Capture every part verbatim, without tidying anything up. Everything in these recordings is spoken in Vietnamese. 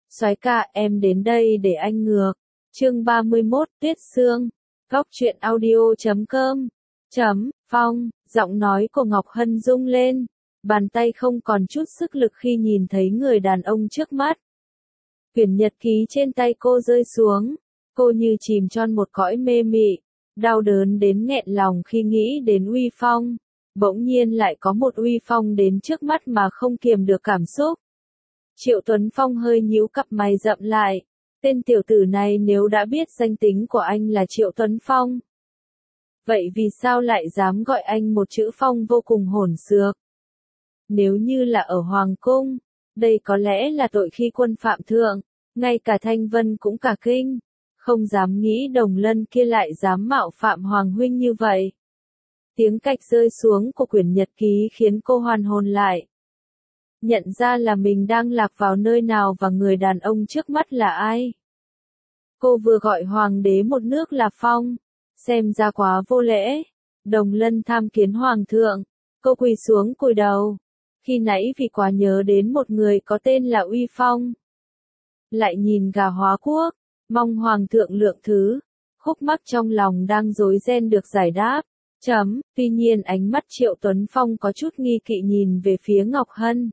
Soái ca, em đến đây để anh ngược. Chương ba mươi mốt, Tuyết Sương. Góc truyện audio chấm com. Chấm, Phong, giọng nói của Ngọc Hân rung lên. Bàn tay không còn chút sức lực khi nhìn thấy người đàn ông trước mắt. Quyển nhật ký trên tay cô rơi xuống. Cô như chìm trong một cõi mê mị. Đau đớn đến nghẹn lòng khi nghĩ đến Uy Phong. Bỗng nhiên lại có một Uy Phong đến trước mắt mà không kiềm được cảm xúc. Triệu Tuấn Phong hơi nhíu cặp mày rậm lại. Tên tiểu tử này nếu đã biết danh tính của anh là Triệu Tuấn Phong. Vậy vì sao lại dám gọi anh một chữ Phong vô cùng hỗn xược? Nếu như là ở Hoàng Cung, đây có lẽ là tội khi quân phạm thượng, ngay cả Thanh Vân cũng cả kinh. Không dám nghĩ Đồng Lân kia lại dám mạo phạm Hoàng huynh như vậy. Tiếng cạch rơi xuống của quyển nhật ký khiến cô hoàn hồn lại. Nhận ra là mình đang lạc vào nơi nào và người đàn ông trước mắt là ai. Cô vừa gọi hoàng đế một nước là Phong, xem ra quá vô lễ. Đồng Lân tham kiến hoàng thượng, cô quỳ xuống cúi đầu. Khi nãy vì quá nhớ đến một người có tên là Uy Phong. Lại nhìn gà hóa quốc, mong hoàng thượng lượng thứ. Khúc mắc trong lòng đang rối ren được giải đáp. Chấm, tuy nhiên ánh mắt Triệu Tuấn Phong có chút nghi kỵ nhìn về phía Ngọc Hân.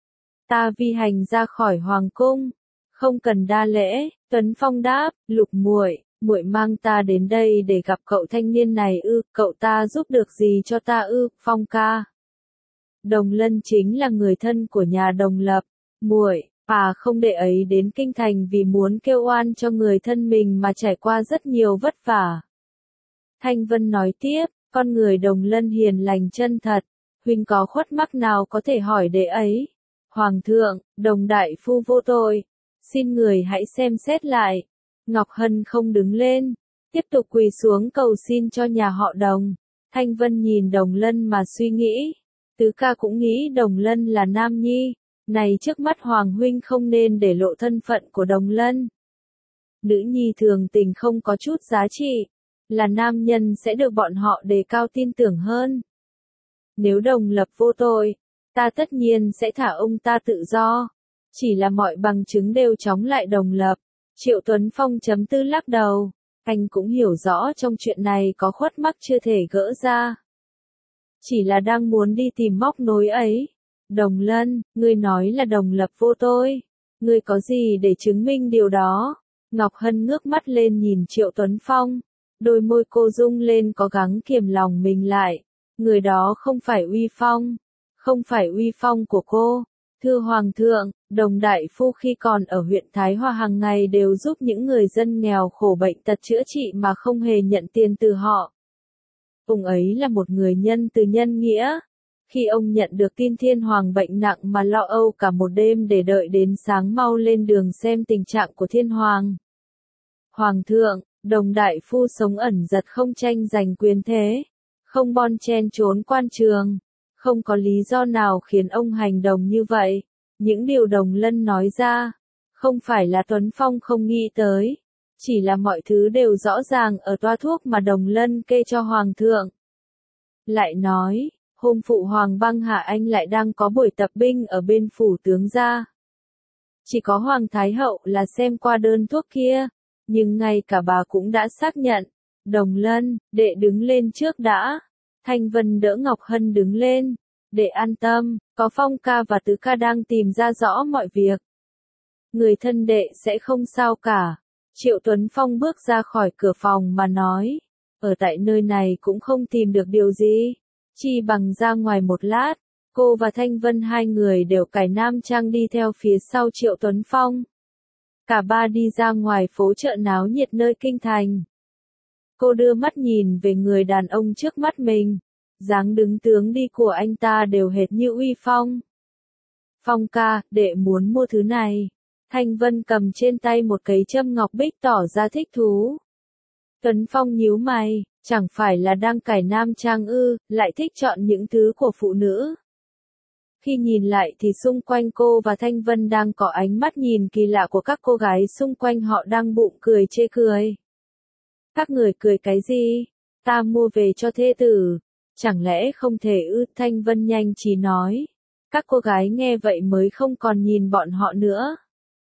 Ta vi hành ra khỏi hoàng cung, không cần đa lễ. Tuấn Phong đáp, Lục muội, muội mang ta đến đây để gặp cậu thanh niên này ư? Cậu ta giúp được gì cho ta ư? Phong ca. Đồng Lân chính là người thân của nhà Đồng Lập. Muội, à không để ấy đến kinh thành vì muốn kêu oan cho người thân mình mà trải qua rất nhiều vất vả. Thanh Vân nói tiếp, con người Đồng Lân hiền lành chân thật, huynh có khuất mắc nào có thể hỏi đệ ấy. Hoàng thượng, Đồng đại phu vô tội, xin người hãy xem xét lại. Ngọc Hân không đứng lên, tiếp tục quỳ xuống cầu xin cho nhà họ Đồng. Thanh Vân nhìn Đồng Lân mà suy nghĩ. Tứ ca cũng nghĩ Đồng Lân là nam nhi, này trước mắt Hoàng huynh không nên để lộ thân phận của Đồng Lân. Nữ nhi thường tình không có chút giá trị, là nam nhân sẽ được bọn họ đề cao tin tưởng hơn. Nếu Đồng Lập vô tội, ta tất nhiên sẽ thả ông ta tự do. Chỉ là mọi bằng chứng đều chống lại Đồng Lập. Triệu Tuấn Phong chấm tư lắc đầu. Anh cũng hiểu rõ trong chuyện này có khuất mắc chưa thể gỡ ra. Chỉ là đang muốn đi tìm móc nối ấy. Đồng Lân, ngươi nói là Đồng Lập vô tội. Ngươi có gì để chứng minh điều đó? Ngọc Hân ngước mắt lên nhìn Triệu Tuấn Phong. Đôi môi cô rung lên có gắng kiềm lòng mình lại. Người đó không phải Uy Phong. Không phải Uy Phong của cô. Thưa Hoàng thượng, Đồng đại phu khi còn ở huyện Thái Hòa hàng ngày đều giúp những người dân nghèo khổ bệnh tật chữa trị mà không hề nhận tiền từ họ. Ông ấy là một người nhân từ nhân nghĩa. Khi ông nhận được tin Thiên Hoàng bệnh nặng mà lo âu cả một đêm để đợi đến sáng mau lên đường xem tình trạng của Thiên Hoàng. Hoàng thượng, Đồng đại phu sống ẩn giật không tranh giành quyền thế, không bon chen trốn quan trường. Không có lý do nào khiến ông hành động như vậy. Những điều Đồng Lân nói ra, không phải là Tuấn Phong không nghĩ tới. Chỉ là mọi thứ đều rõ ràng ở toa thuốc mà Đồng Lân kê cho Hoàng thượng. Lại nói, hôm phụ Hoàng băng hạ anh lại đang có buổi tập binh ở bên phủ tướng gia. Chỉ có Hoàng Thái Hậu là xem qua đơn thuốc kia, nhưng ngay cả bà cũng đã xác nhận. Đồng Lân, đệ đứng lên trước đã. Thanh Vân đỡ Ngọc Hân đứng lên. Để an tâm, có Phong ca và Tứ ca đang tìm ra rõ mọi việc. Người thân đệ sẽ không sao cả. Triệu Tuấn Phong bước ra khỏi cửa phòng mà nói. Ở tại nơi này cũng không tìm được điều gì. Chi bằng ra ngoài một lát. Cô và Thanh Vân hai người đều cải nam trang đi theo phía sau Triệu Tuấn Phong. Cả ba đi ra ngoài phố chợ náo nhiệt nơi kinh thành. Cô đưa mắt nhìn về người đàn ông trước mắt mình. Dáng đứng tướng đi của anh ta đều hệt như Uy Phong. Phong ca, đệ muốn mua thứ này. Thanh Vân cầm trên tay một cây châm ngọc bích tỏ ra thích thú. Tuấn Phong nhíu mày, chẳng phải là đang cải nam trang ư, lại thích chọn những thứ của phụ nữ. Khi nhìn lại thì xung quanh cô và Thanh Vân đang có ánh mắt nhìn kỳ lạ của các cô gái xung quanh họ đang bụng cười chê cười. Các người cười cái gì? Ta mua về cho thê tử. Chẳng lẽ không thể ư? Thanh Vân nhanh trí nói. Các cô gái nghe vậy mới không còn nhìn bọn họ nữa.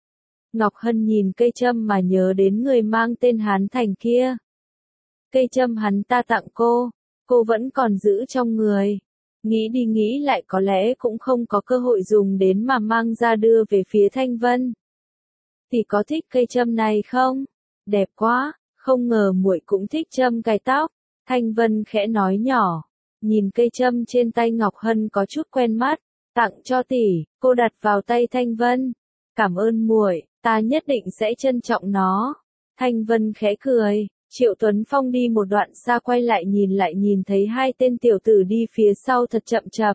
Ngọc Hân nhìn cây châm mà nhớ đến người mang tên Hán Thành kia. Cây châm hắn ta tặng cô, cô vẫn còn giữ trong người. Nghĩ đi nghĩ lại có lẽ cũng không có cơ hội dùng đến mà mang ra đưa về phía Thanh Vân. Tỷ có thích cây châm này không? Đẹp quá, không ngờ muội cũng thích châm cài tóc. Thanh Vân khẽ nói nhỏ, nhìn cây châm trên tay Ngọc Hân có chút quen mắt, tặng cho tỷ, cô đặt vào tay Thanh Vân. Cảm ơn muội, ta nhất định sẽ trân trọng nó. Thanh Vân khẽ cười. Triệu Tuấn Phong đi một đoạn xa quay lại nhìn lại nhìn thấy hai tên tiểu tử đi phía sau thật chậm chạp.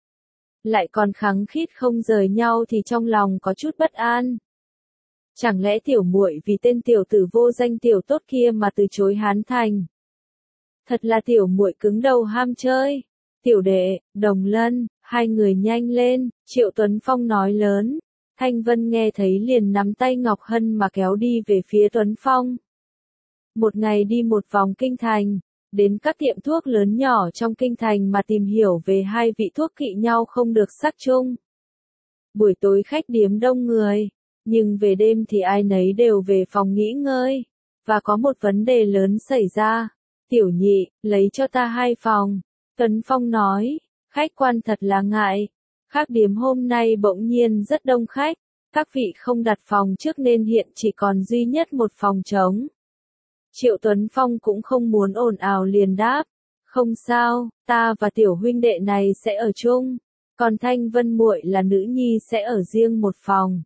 Lại còn khăng khít không rời nhau thì trong lòng có chút bất an. Chẳng lẽ tiểu muội vì tên tiểu tử vô danh tiểu tốt kia mà từ chối Hán Thành? Thật là tiểu muội cứng đầu ham chơi. Tiểu đệ, Đồng Lân, hai người nhanh lên, Triệu Tuấn Phong nói lớn. Thanh Vân nghe thấy liền nắm tay Ngọc Hân mà kéo đi về phía Tuấn Phong. Một ngày đi một vòng kinh thành, đến các tiệm thuốc lớn nhỏ trong kinh thành mà tìm hiểu về hai vị thuốc kỵ nhau không được sắc chung. Buổi tối khách điếm đông người, nhưng về đêm thì ai nấy đều về phòng nghỉ ngơi. Và có một vấn đề lớn xảy ra. Tiểu nhị, lấy cho ta hai phòng. Tuấn Phong nói, khách quan thật là ngại. Khách điếm hôm nay bỗng nhiên rất đông khách. Các vị không đặt phòng trước nên hiện chỉ còn duy nhất một phòng trống. Triệu Tuấn Phong cũng không muốn ồn ào liền đáp. Không sao, ta và tiểu huynh đệ này sẽ ở chung. Còn Thanh Vân muội là nữ nhi sẽ ở riêng một phòng.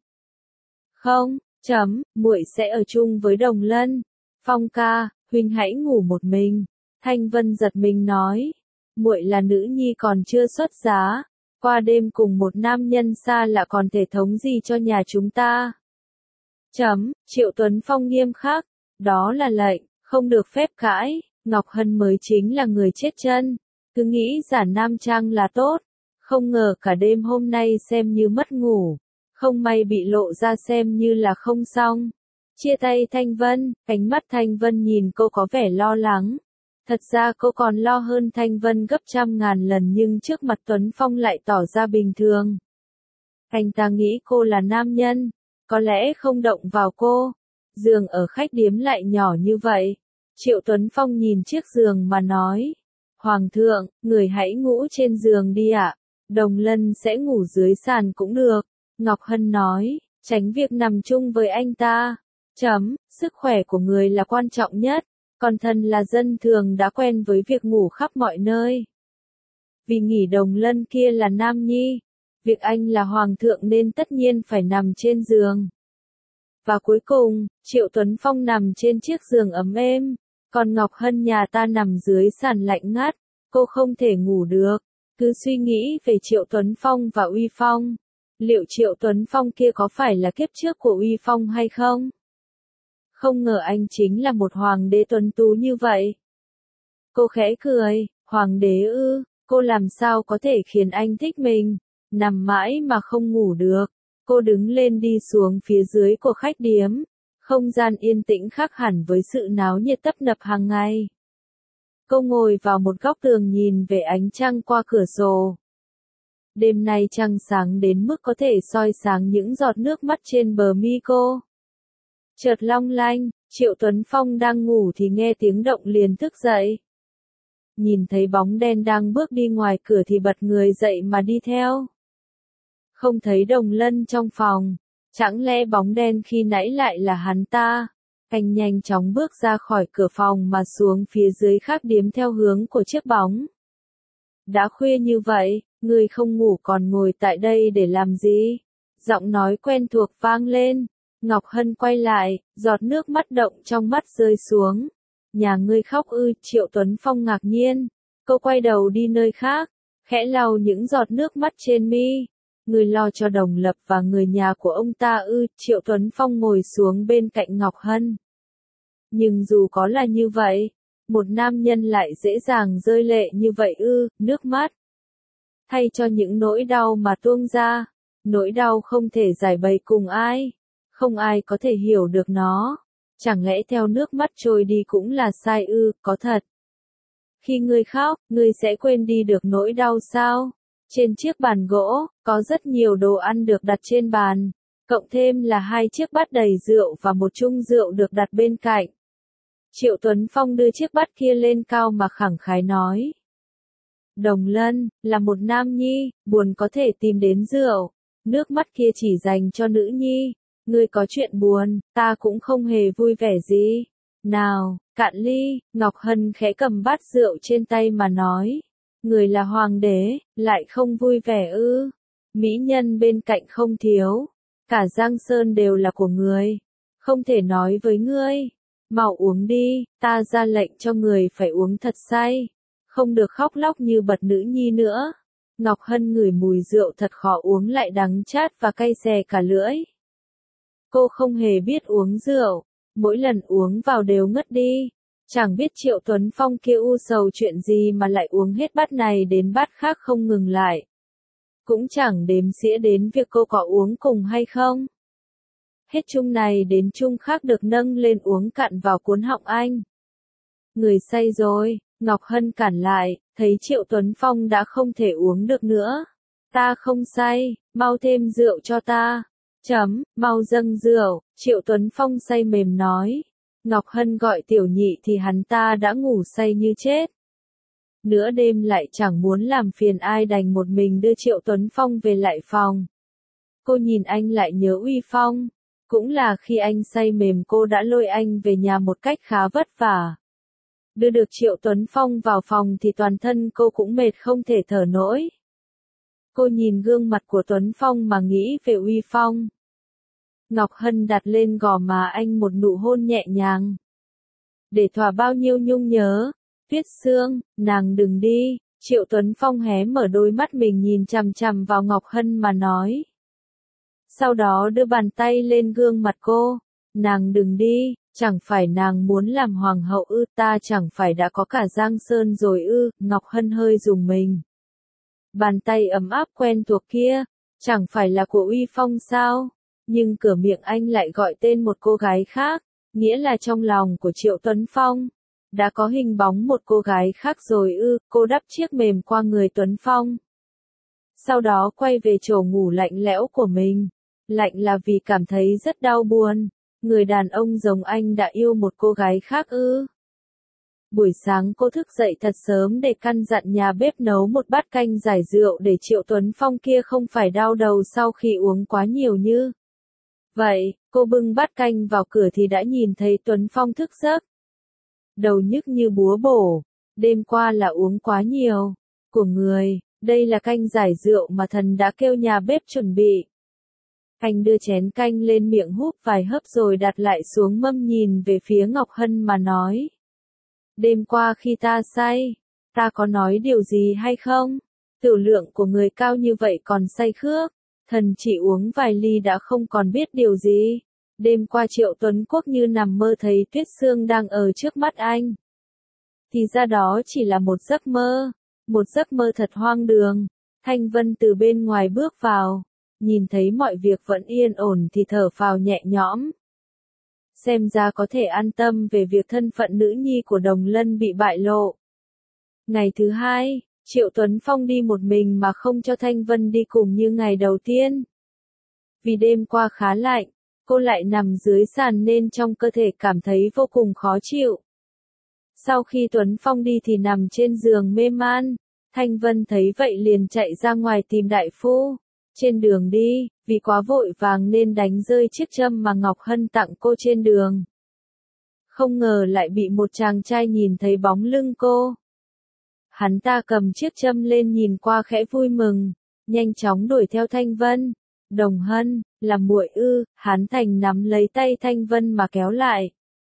Không, chấm, muội sẽ ở chung với Đồng Lân. Phong ca, huynh hãy ngủ một mình. Thanh Vân giật mình nói. Muội là nữ nhi còn chưa xuất giá. Qua đêm cùng một nam nhân xa lạ còn thể thống gì cho nhà chúng ta. Chấm, Triệu Tuấn Phong nghiêm khắc. Đó là lệnh, không được phép cãi. Ngọc Hân mới chính là người chết chân. Cứ nghĩ giả nam trang là tốt. Không ngờ cả đêm hôm nay xem như mất ngủ. Không may bị lộ ra xem như là không xong. Chia tay Thanh Vân, ánh mắt Thanh Vân nhìn cô có vẻ lo lắng. Thật ra cô còn lo hơn Thanh Vân gấp trăm ngàn lần nhưng trước mặt Tuấn Phong lại tỏ ra bình thường. Anh ta nghĩ cô là nam nhân, có lẽ không động vào cô. Giường ở khách điếm lại nhỏ như vậy. Triệu Tuấn Phong nhìn chiếc giường mà nói. Hoàng thượng, người hãy ngủ trên giường đi ạ. Đồng Lân sẽ ngủ dưới sàn cũng được. Ngọc Hân nói, tránh việc nằm chung với anh ta. Chấm, sức khỏe của người là quan trọng nhất. Còn thân là dân thường đã quen với việc ngủ khắp mọi nơi. Vì nghĩ Đồng Lân kia là nam nhi. Việc anh là hoàng thượng nên tất nhiên phải nằm trên giường. Và cuối cùng, Triệu Tuấn Phong nằm trên chiếc giường ấm êm. Còn Ngọc Hân nhà ta nằm dưới sàn lạnh ngắt. Cô không thể ngủ được. Cứ suy nghĩ về Triệu Tuấn Phong và Uy Phong. Liệu Triệu Tuấn Phong kia có phải là kiếp trước của Uy Phong hay không? Không ngờ anh chính là một hoàng đế tuấn tú như vậy. Cô khẽ cười, hoàng đế ư, cô làm sao có thể khiến anh thích mình, nằm mãi mà không ngủ được. Cô đứng lên đi xuống phía dưới của khách điếm, không gian yên tĩnh khác hẳn với sự náo nhiệt tấp nập hàng ngày. Cô ngồi vào một góc tường nhìn về ánh trăng qua cửa sổ. Đêm nay trăng sáng đến mức có thể soi sáng những giọt nước mắt trên bờ mi cô. Chợt long lanh, Triệu Tuấn Phong đang ngủ thì nghe tiếng động liền thức dậy. Nhìn thấy bóng đen đang bước đi ngoài cửa thì bật người dậy mà đi theo. Không thấy Đồng Lân trong phòng, chẳng lẽ bóng đen khi nãy lại là hắn ta? Anh nhanh chóng bước ra khỏi cửa phòng mà xuống phía dưới khách điếm theo hướng của chiếc bóng. Đã khuya như vậy, người không ngủ còn ngồi tại đây để làm gì? Giọng nói quen thuộc vang lên. Ngọc Hân quay lại, giọt nước mắt động trong mắt rơi xuống. Nhà ngươi khóc ư? Triệu Tuấn Phong ngạc nhiên. Cô quay đầu đi nơi khác, khẽ lau những giọt nước mắt trên mi. Người lo cho Đồng Lập và người nhà của ông ta ư? Triệu Tuấn Phong ngồi xuống bên cạnh Ngọc Hân. Nhưng dù có là như vậy, một nam nhân lại dễ dàng rơi lệ như vậy ư? Nước mắt thay cho những nỗi đau mà tuôn ra, nỗi đau không thể giải bày cùng ai. Không ai có thể hiểu được nó. Chẳng lẽ theo nước mắt trôi đi cũng là sai ư? Có thật. Khi ngươi khóc, ngươi sẽ quên đi được nỗi đau sao? Trên chiếc bàn gỗ, có rất nhiều đồ ăn được đặt trên bàn. cộng thêm là hai chiếc bát đầy rượu và một chung rượu được đặt bên cạnh. Triệu Tuấn Phong đưa chiếc bát kia lên cao mà khẳng khái nói. Đồng Lân, là một nam nhi, buồn có thể tìm đến rượu, nước mắt kia chỉ dành cho nữ nhi, ngươi có chuyện buồn, ta cũng không hề vui vẻ gì. Nào, cạn ly, Ngọc Hân khẽ cầm bát rượu trên tay mà nói. Người là hoàng đế, lại không vui vẻ ư. Mỹ nhân bên cạnh không thiếu, cả Giang Sơn đều là của người, không thể nói với ngươi. Mau uống đi, ta ra lệnh cho người phải uống thật say, không được khóc lóc như bật nữ nhi nữa. Ngọc Hân ngửi mùi rượu thật khó uống lại đắng chát và cay xè cả lưỡi. Cô không hề biết uống rượu, mỗi lần uống vào đều ngất đi. Chẳng biết Triệu Tuấn Phong kia u sầu chuyện gì mà lại uống hết bát này đến bát khác không ngừng lại. Cũng chẳng đếm xỉa đến việc cô có uống cùng hay không. Hết chung này đến chung khác được nâng lên uống cạn vào cuốn họng anh. Người say rồi, Ngọc Hân cản lại, thấy Triệu Tuấn Phong đã không thể uống được nữa. Ta không say, mau thêm rượu cho ta. Chấm, mau dâng rượu, Triệu Tuấn Phong say mềm nói. Ngọc Hân gọi tiểu nhị thì hắn ta đã ngủ say như chết. Nửa đêm lại chẳng muốn làm phiền ai đành một mình đưa Triệu Tuấn Phong về lại phòng. Cô nhìn anh lại nhớ uy phong. Cũng là khi anh say mềm cô đã lôi anh về nhà một cách khá vất vả. Đưa được Triệu Tuấn Phong vào phòng thì toàn thân cô cũng mệt không thể thở nổi. Cô nhìn gương mặt của Tuấn Phong mà nghĩ về uy phong. Ngọc Hân đặt lên gò má anh một nụ hôn nhẹ nhàng. Để thỏa bao nhiêu nhung nhớ. Tuyết Sương, nàng đừng đi. Triệu Tuấn Phong hé mở đôi mắt mình nhìn chằm chằm vào Ngọc Hân mà nói. Sau đó đưa bàn tay lên gương mặt cô. Nàng đừng đi, chẳng phải nàng muốn làm hoàng hậu ư, ta chẳng phải đã có cả Giang Sơn rồi ư. Ngọc Hân hơi rùng mình. Bàn tay ấm áp quen thuộc kia, chẳng phải là của uy phong sao? Nhưng cửa miệng anh lại gọi tên một cô gái khác, nghĩa là trong lòng của Triệu Tuấn Phong đã có hình bóng một cô gái khác rồi ư. Cô đắp chiếc mềm qua người Tuấn Phong. Sau đó quay về chỗ ngủ lạnh lẽo của mình. Lạnh là vì cảm thấy rất đau buồn. Người đàn ông giống anh đã yêu một cô gái khác ư. Buổi sáng cô thức dậy thật sớm để căn dặn nhà bếp nấu một bát canh giải rượu để Triệu Tuấn Phong kia không phải đau đầu sau khi uống quá nhiều như. Vậy, cô bưng bát canh vào cửa thì đã nhìn thấy Tuấn Phong thức giấc. Đầu nhức như búa bổ, đêm qua là uống quá nhiều. Của người, đây là canh giải rượu mà thần đã kêu nhà bếp chuẩn bị. Anh đưa chén canh lên miệng húp vài hớp rồi đặt lại xuống mâm nhìn về phía Ngọc Hân mà nói. Đêm qua khi ta say, ta có nói điều gì hay không? Tiểu lượng của người cao như vậy còn say khước, thần chỉ uống vài ly đã không còn biết điều gì. Đêm qua Triệu Tuấn Quốc như nằm mơ thấy Tuyết Sương đang ở trước mắt anh. Thì ra đó chỉ là một giấc mơ, một giấc mơ thật hoang đường. Thanh Vân từ bên ngoài bước vào, nhìn thấy mọi việc vẫn yên ổn thì thở phào nhẹ nhõm. Xem ra có thể an tâm về việc thân phận nữ nhi của Đồng Lân bị bại lộ. Ngày thứ hai, Triệu Tuấn Phong đi một mình mà không cho Thanh Vân đi cùng như ngày đầu tiên. Vì đêm qua khá lạnh, cô lại nằm dưới sàn nên trong cơ thể cảm thấy vô cùng khó chịu. Sau khi Tuấn Phong đi thì nằm trên giường mê man, Thanh Vân thấy vậy liền chạy ra ngoài tìm đại phu. Trên đường đi, vì quá vội vàng nên đánh rơi chiếc châm mà Ngọc Hân tặng cô trên đường. Không ngờ lại bị một chàng trai nhìn thấy bóng lưng cô. Hắn ta cầm chiếc châm lên nhìn qua khẽ vui mừng, nhanh chóng đuổi theo Thanh Vân. Đồng Hân, là muội ư? Hắn Thành nắm lấy tay Thanh Vân mà kéo lại.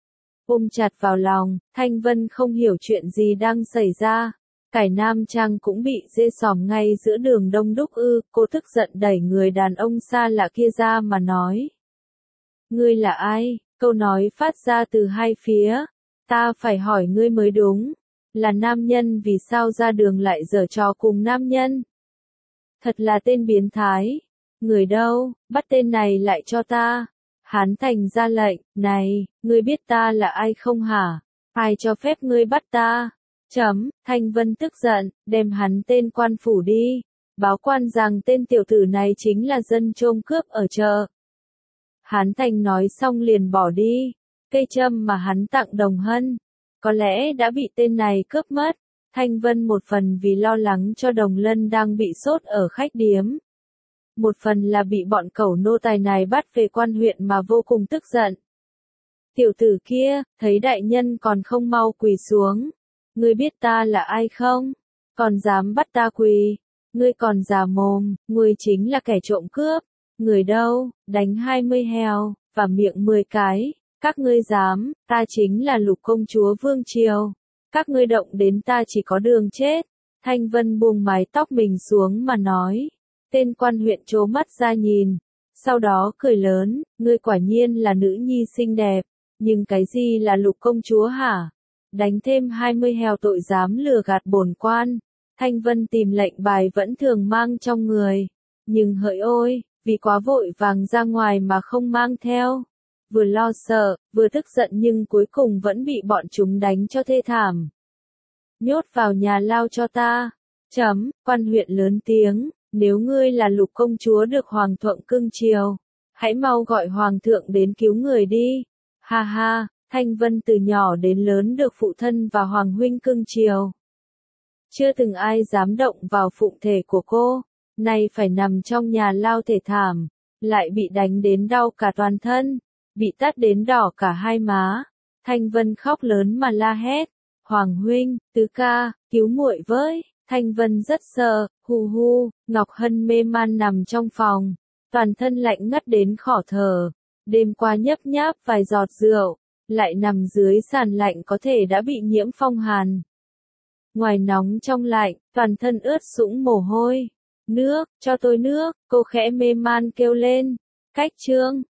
Ôm chặt vào lòng, Thanh Vân không hiểu chuyện gì đang xảy ra. Cải Nam Trang cũng bị dê xòm ngay giữa đường đông đúc ư, cô tức giận đẩy người đàn ông xa lạ kia ra mà nói. Ngươi là ai? Câu nói phát ra từ hai phía. Ta phải hỏi ngươi mới đúng. Là nam nhân vì sao ra đường lại giở trò cùng nam nhân? Thật là tên biến thái. Người đâu, bắt tên này lại cho ta. Hán Thành ra lệnh, này, ngươi biết ta là ai không hả? Ai cho phép ngươi bắt ta? Chấm, Thanh Vân tức giận, đem hắn tên quan phủ đi. Báo quan rằng tên tiểu tử này chính là dân trôm cướp ở chợ. Hán Thành nói xong liền bỏ đi. Cây châm mà hắn tặng Đồng Hân, có lẽ đã bị tên này cướp mất. Thanh Vân một phần vì lo lắng cho Đồng Lân đang bị sốt ở khách điếm. Một phần là bị bọn cẩu nô tài này bắt về quan huyện mà vô cùng tức giận. Tiểu tử kia, thấy đại nhân còn không mau quỳ xuống. Ngươi biết ta là ai không? Còn dám bắt ta quỳ. Ngươi còn già mồm, ngươi chính là kẻ trộm cướp. Người đâu, đánh hai mươi heo, và miệng mười cái. Các ngươi dám, ta chính là Lục công chúa Vương Triều. Các ngươi động đến ta chỉ có đường chết. Thanh Vân buông mái tóc mình xuống mà nói. Tên quan huyện trố mắt ra nhìn. Sau đó cười lớn, ngươi quả nhiên là nữ nhi xinh đẹp. Nhưng cái gì là Lục công chúa hả? Đánh thêm hai mươi heo tội dám lừa gạt bổn quan. Thanh Vân tìm lệnh bài vẫn thường mang trong người. Nhưng hỡi ôi, vì quá vội vàng ra ngoài mà không mang theo. Vừa lo sợ, vừa tức giận nhưng cuối cùng vẫn bị bọn chúng đánh cho thê thảm. Nhốt vào nhà lao cho ta. Chấm, quan huyện lớn tiếng, nếu ngươi là Lục công chúa được hoàng thượng cưng chiều, hãy mau gọi hoàng thượng đến cứu người đi. Ha ha, Thanh Vân từ nhỏ đến lớn được phụ thân và hoàng huynh cưng chiều. Chưa từng ai dám động vào phụng thể của cô, nay phải nằm trong nhà lao thể thảm, lại bị đánh đến đau cả toàn thân, bị tát đến đỏ cả hai má. Thanh Vân khóc lớn mà la hét, Hoàng huynh, tứ ca, cứu muội với. Thanh Vân rất sợ, hu hu, Ngọc Hân mê man nằm trong phòng, toàn thân lạnh ngắt đến khó thở. Đêm qua nhấp nháp vài giọt rượu, lại nằm dưới sàn lạnh có thể đã bị nhiễm phong hàn. Ngoài nóng trong lạnh, toàn thân ướt sũng mồ hôi. Nước, cho tôi nước, cô khẽ mê man kêu lên. Cách chương